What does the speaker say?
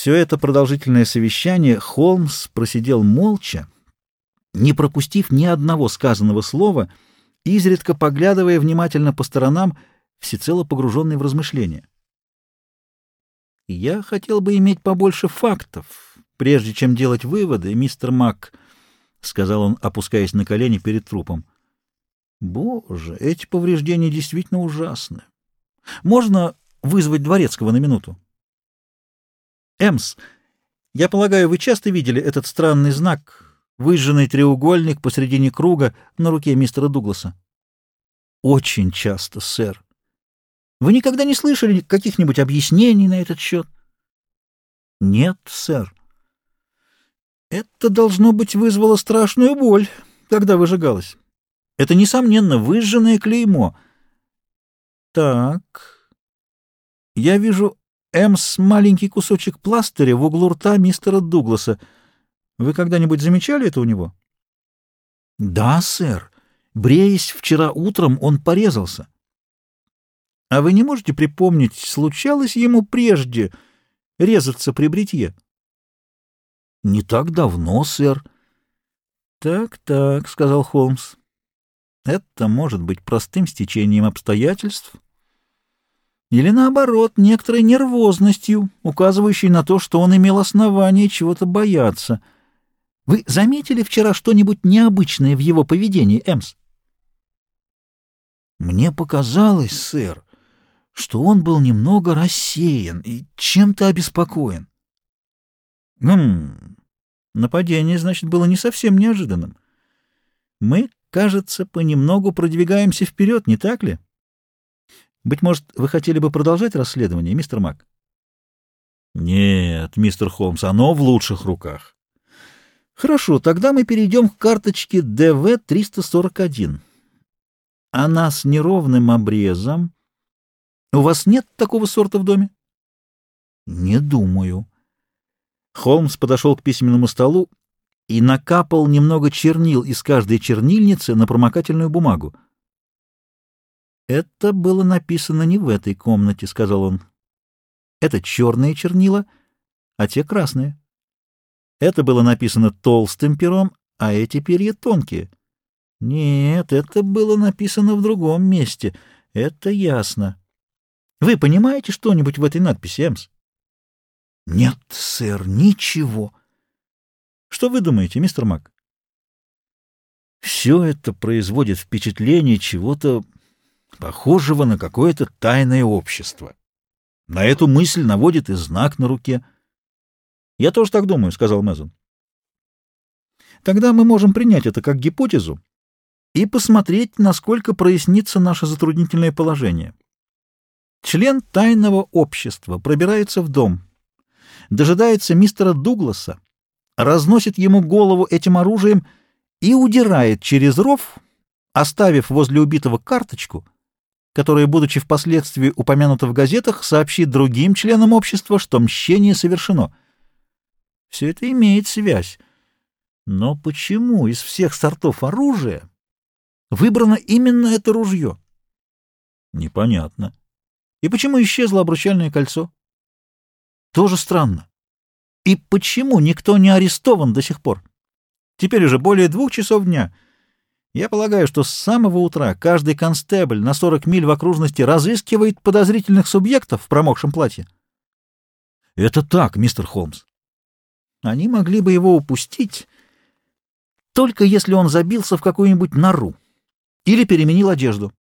Все это продолжительное совещание Холмс просидел молча, не пропустив ни одного сказанного слова, изредка поглядывая внимательно по сторонам, всецело погруженный в размышления. «Я хотел бы иметь побольше фактов, прежде чем делать выводы, мистер Мак», — сказал он, опускаясь на колени перед трупом. «Боже, эти повреждения действительно ужасны. Можно вызвать дворецкого на минуту?» «Эмс, я полагаю, вы часто видели этот странный знак, выжженный треугольник посредине круга на руке мистера Дугласа?» «Очень часто, сэр. Вы никогда не слышали каких-нибудь объяснений на этот счет?» «Нет, сэр. Это, должно быть, вызвало страшную боль, когда выжигалось. Это, несомненно, выжженное клеймо. Так, я вижу, Эмс, маленький кусочек пластыря в углу рта мистера Дугласа. Вы когда-нибудь замечали это у него?» «Да, сэр. Бреясь вчера утром, он порезался». «А вы не можете припомнить, случалось ему прежде резаться при бритье?» «Не так давно, сэр». «Так», — сказал Холмс. «Это может быть простым стечением обстоятельств или, наоборот, некоторой нервозностью, указывающей на то, что он имел основание чего-то бояться. Вы заметили вчера что-нибудь необычное в его поведении, Эмс?» «Мне показалось, сэр, что он был немного рассеян и чем-то обеспокоен». Нападение, значит, было не совсем неожиданным. Мы, кажется, понемногу продвигаемся вперед, не так ли? Быть может, вы хотели бы продолжать расследование, мистер Мак? Нет, мистер Холмс, оно в лучших руках. Хорошо, тогда мы перейдем к карточке ДВ-341. Она с неровным обрезом. У вас нет такого сорта в доме? Не думаю. Холмс подошел к письменному столу и накапал немного чернил из каждой чернильницы на промокательную бумагу. «Это было написано не в этой комнате», — сказал он. «Это черные чернила, а те красные. Это было написано толстым пером, а эти перья тонкие. Нет, это было написано в другом месте. Это ясно. Вы понимаете что-нибудь в этой надписи, Эмс?» «Нет, сэр, ничего». «Что вы думаете, мистер Мак?» «Все это производит впечатление чего-то похожего на какое-то тайное общество. На эту мысль наводит и знак на руке». «Я тоже так думаю», — сказал Мезон. «Тогда мы можем принять это как гипотезу и посмотреть, насколько прояснится наше затруднительное положение. Член тайного общества пробирается в дом, дожидается мистера Дугласа, разносит ему голову этим оружием и удирает через ров, оставив возле убитого карточку, которая, будучи впоследствии упомянута в газетах, сообщит другим членам общества, что мщение совершено. Все это имеет связь. Но почему из всех сортов оружия выбрано именно это ружье? Непонятно. И почему исчезло обручальное кольцо? Тоже странно. И почему никто не арестован до сих пор? Теперь уже более 2 часов дня. Я полагаю, что с самого утра каждый констебль на 40 миль в окружности разыскивает подозрительных субъектов в промокшем платье. Это так, мистер Холмс. Они могли бы его упустить, только если он забился в какую-нибудь нору или переменил одежду.